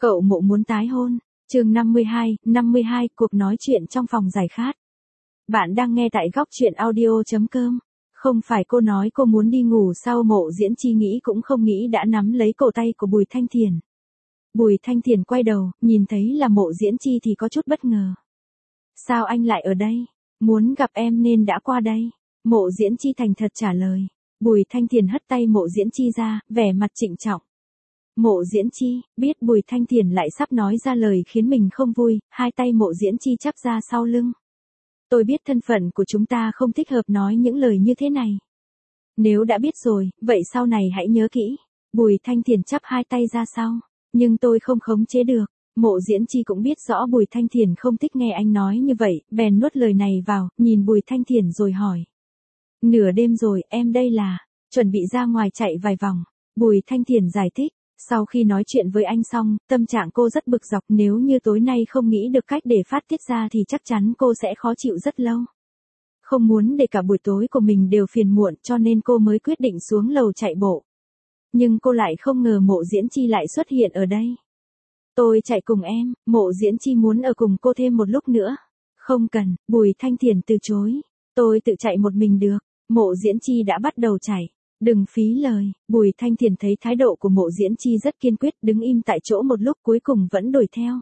Cậu Mộ muốn tái hôn. Chương 52, cuộc nói chuyện trong phòng giải khát. Bạn đang nghe tại góc truyện audio.com. Không phải cô nói cô muốn đi ngủ sao? Mộ Diễn Chi nghĩ cũng không nghĩ đã nắm lấy cổ tay của Bùi Thanh Thiền. Bùi Thanh Thiền quay đầu, nhìn thấy là Mộ Diễn Chi thì có chút bất ngờ. Sao anh lại ở đây? Muốn gặp em nên đã qua đây. Mộ Diễn Chi thành thật trả lời. Bùi Thanh Thiền hất tay Mộ Diễn Chi ra, vẻ mặt trịnh trọng. Mộ Diễn Chi, biết Bùi Thanh Thiền lại sắp nói ra lời khiến mình không vui, hai tay Mộ Diễn Chi chắp ra sau lưng. Tôi biết thân phận của chúng ta không thích hợp nói những lời như thế này. Nếu đã biết rồi, vậy sau này hãy nhớ kỹ. Bùi Thanh Thiền chắp hai tay ra sau. Nhưng tôi không khống chế được. Mộ Diễn Chi cũng biết rõ Bùi Thanh Thiền không thích nghe anh nói như vậy, bèn nuốt lời này vào, nhìn Bùi Thanh Thiền rồi hỏi. Nửa đêm rồi, em đây là, chuẩn bị ra ngoài chạy vài vòng. Bùi Thanh Thiền giải thích. Sau khi nói chuyện với anh xong, tâm trạng cô rất bực dọc, nếu như tối nay không nghĩ được cách để phát tiết ra thì chắc chắn cô sẽ khó chịu rất lâu. Không muốn để cả buổi tối của mình đều phiền muộn cho nên cô mới quyết định xuống lầu chạy bộ. Nhưng cô lại không ngờ Mộ Diễn Chi lại xuất hiện ở đây. Tôi chạy cùng em. Mộ Diễn Chi muốn ở cùng cô thêm một lúc nữa. Không cần. Bùi Thanh Thiền từ chối. Tôi tự chạy một mình được. Mộ Diễn Chi đã bắt đầu chạy. Đừng phí lời. Bùi Thanh Thiền thấy thái độ của Mộ Diễn Chi rất kiên quyết, đứng im tại chỗ một lúc cuối cùng vẫn đuổi theo.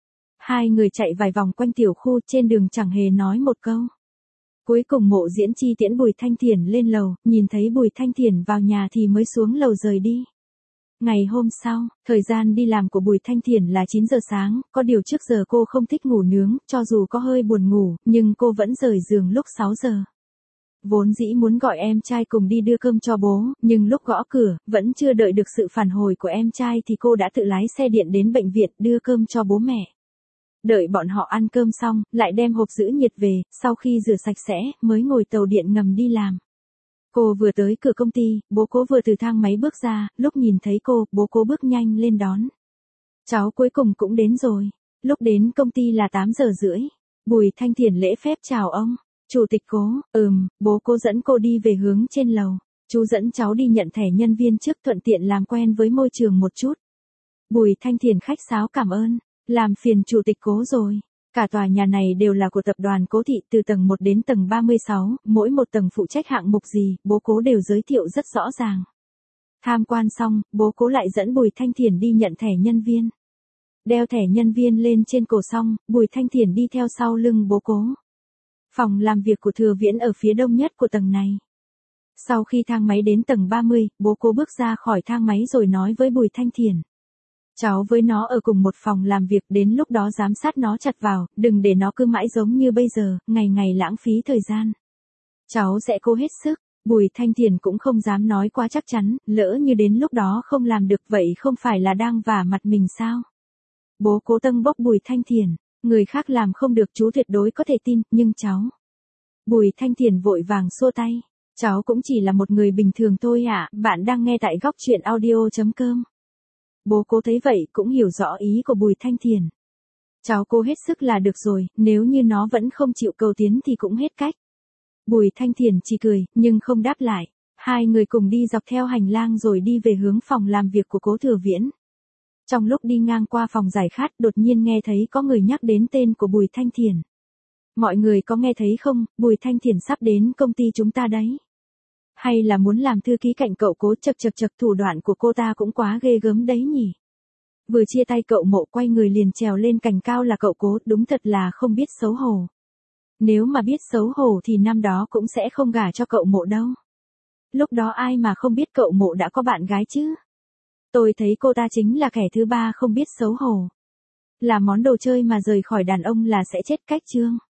Hai người chạy vài vòng quanh tiểu khu, trên đường chẳng hề nói một câu. Cuối cùng Mộ Diễn Chi tiễn Bùi Thanh Thiền lên lầu, nhìn thấy Bùi Thanh Thiền vào nhà thì mới xuống lầu rời đi. Ngày hôm sau, thời gian đi làm của Bùi Thanh Thiền là 9 giờ sáng, có điều trước giờ cô không thích ngủ nướng, cho dù có hơi buồn ngủ, nhưng cô vẫn rời giường lúc 6 giờ. Vốn dĩ muốn gọi em trai cùng đi đưa cơm cho bố, nhưng lúc gõ cửa, vẫn chưa đợi được sự phản hồi của em trai thì cô đã tự lái xe điện đến bệnh viện đưa cơm cho bố mẹ. Đợi bọn họ ăn cơm xong, lại đem hộp giữ nhiệt về, sau khi rửa sạch sẽ, mới ngồi tàu điện ngầm đi làm. Cô vừa tới cửa công ty, bố cô vừa từ thang máy bước ra, lúc nhìn thấy cô, bố cô bước nhanh lên đón. Cháu cuối cùng cũng đến rồi. Lúc đến công ty là 8 giờ rưỡi. Bùi Thanh Thiền lễ phép chào ông. Chủ tịch Cố, bố cô dẫn cô đi về hướng trên lầu. Chú dẫn cháu đi nhận thẻ nhân viên trước thuận tiện làm quen với môi trường một chút. Bùi Thanh Thiền khách sáo cảm ơn. Làm phiền Chủ tịch Cố rồi. Cả tòa nhà này đều là của tập đoàn Cố Thị, từ tầng 1 đến tầng 36, mỗi một tầng phụ trách hạng mục gì, bố Cố đều giới thiệu rất rõ ràng. Tham quan xong, bố Cố lại dẫn Bùi Thanh Thiền đi nhận thẻ nhân viên. Đeo thẻ nhân viên lên trên cổ xong, Bùi Thanh Thiền đi theo sau lưng bố Cố. Phòng làm việc của Thừa Viễn ở phía đông nhất của tầng này. Sau khi thang máy đến tầng 30, bố Cố bước ra khỏi thang máy rồi nói với Bùi Thanh Thiền. Cháu với nó ở cùng một phòng làm việc, đến lúc đó giám sát nó chặt vào, đừng để nó cứ mãi giống như bây giờ, ngày ngày lãng phí thời gian. Cháu sẽ cố hết sức. Bùi Thanh Thiền cũng không dám nói quá chắc chắn, lỡ như đến lúc đó không làm được vậy không phải là đang vả mặt mình sao? Bố Cố tâng bốc Bùi Thanh Thiền. Người khác làm không được chú tuyệt đối có thể tin, nhưng cháu. Bùi Thanh Thiền vội vàng xua tay. Cháu cũng chỉ là một người bình thường thôi ạ. Bạn đang nghe tại góc truyện audio.com. Bố Cố thấy vậy cũng hiểu rõ ý của Bùi Thanh Thiền. Cháu cố hết sức là được rồi, nếu như nó vẫn không chịu cầu tiến thì cũng hết cách. Bùi Thanh Thiền chỉ cười, nhưng không đáp lại. Hai người cùng đi dọc theo hành lang rồi đi về hướng phòng làm việc của Cố Thừa Viễn. Trong lúc đi ngang qua phòng giải khát, đột nhiên nghe thấy có người nhắc đến tên của Bùi Thanh Thiền. Mọi người có nghe thấy không, Bùi Thanh Thiền sắp đến công ty chúng ta đấy. Hay là muốn làm thư ký cạnh cậu Cố? Chật, thủ đoạn của cô ta cũng quá ghê gớm đấy nhỉ. Vừa chia tay cậu Mộ quay người liền trèo lên cành cao là cậu Cố, đúng thật là không biết xấu hổ. Nếu mà biết xấu hổ thì năm đó cũng sẽ không gả cho cậu Mộ đâu. Lúc đó ai mà không biết cậu Mộ đã có bạn gái chứ. Tôi thấy cô ta chính là kẻ thứ ba không biết xấu hổ. Là món đồ chơi mà rời khỏi đàn ông là sẽ chết cách chương.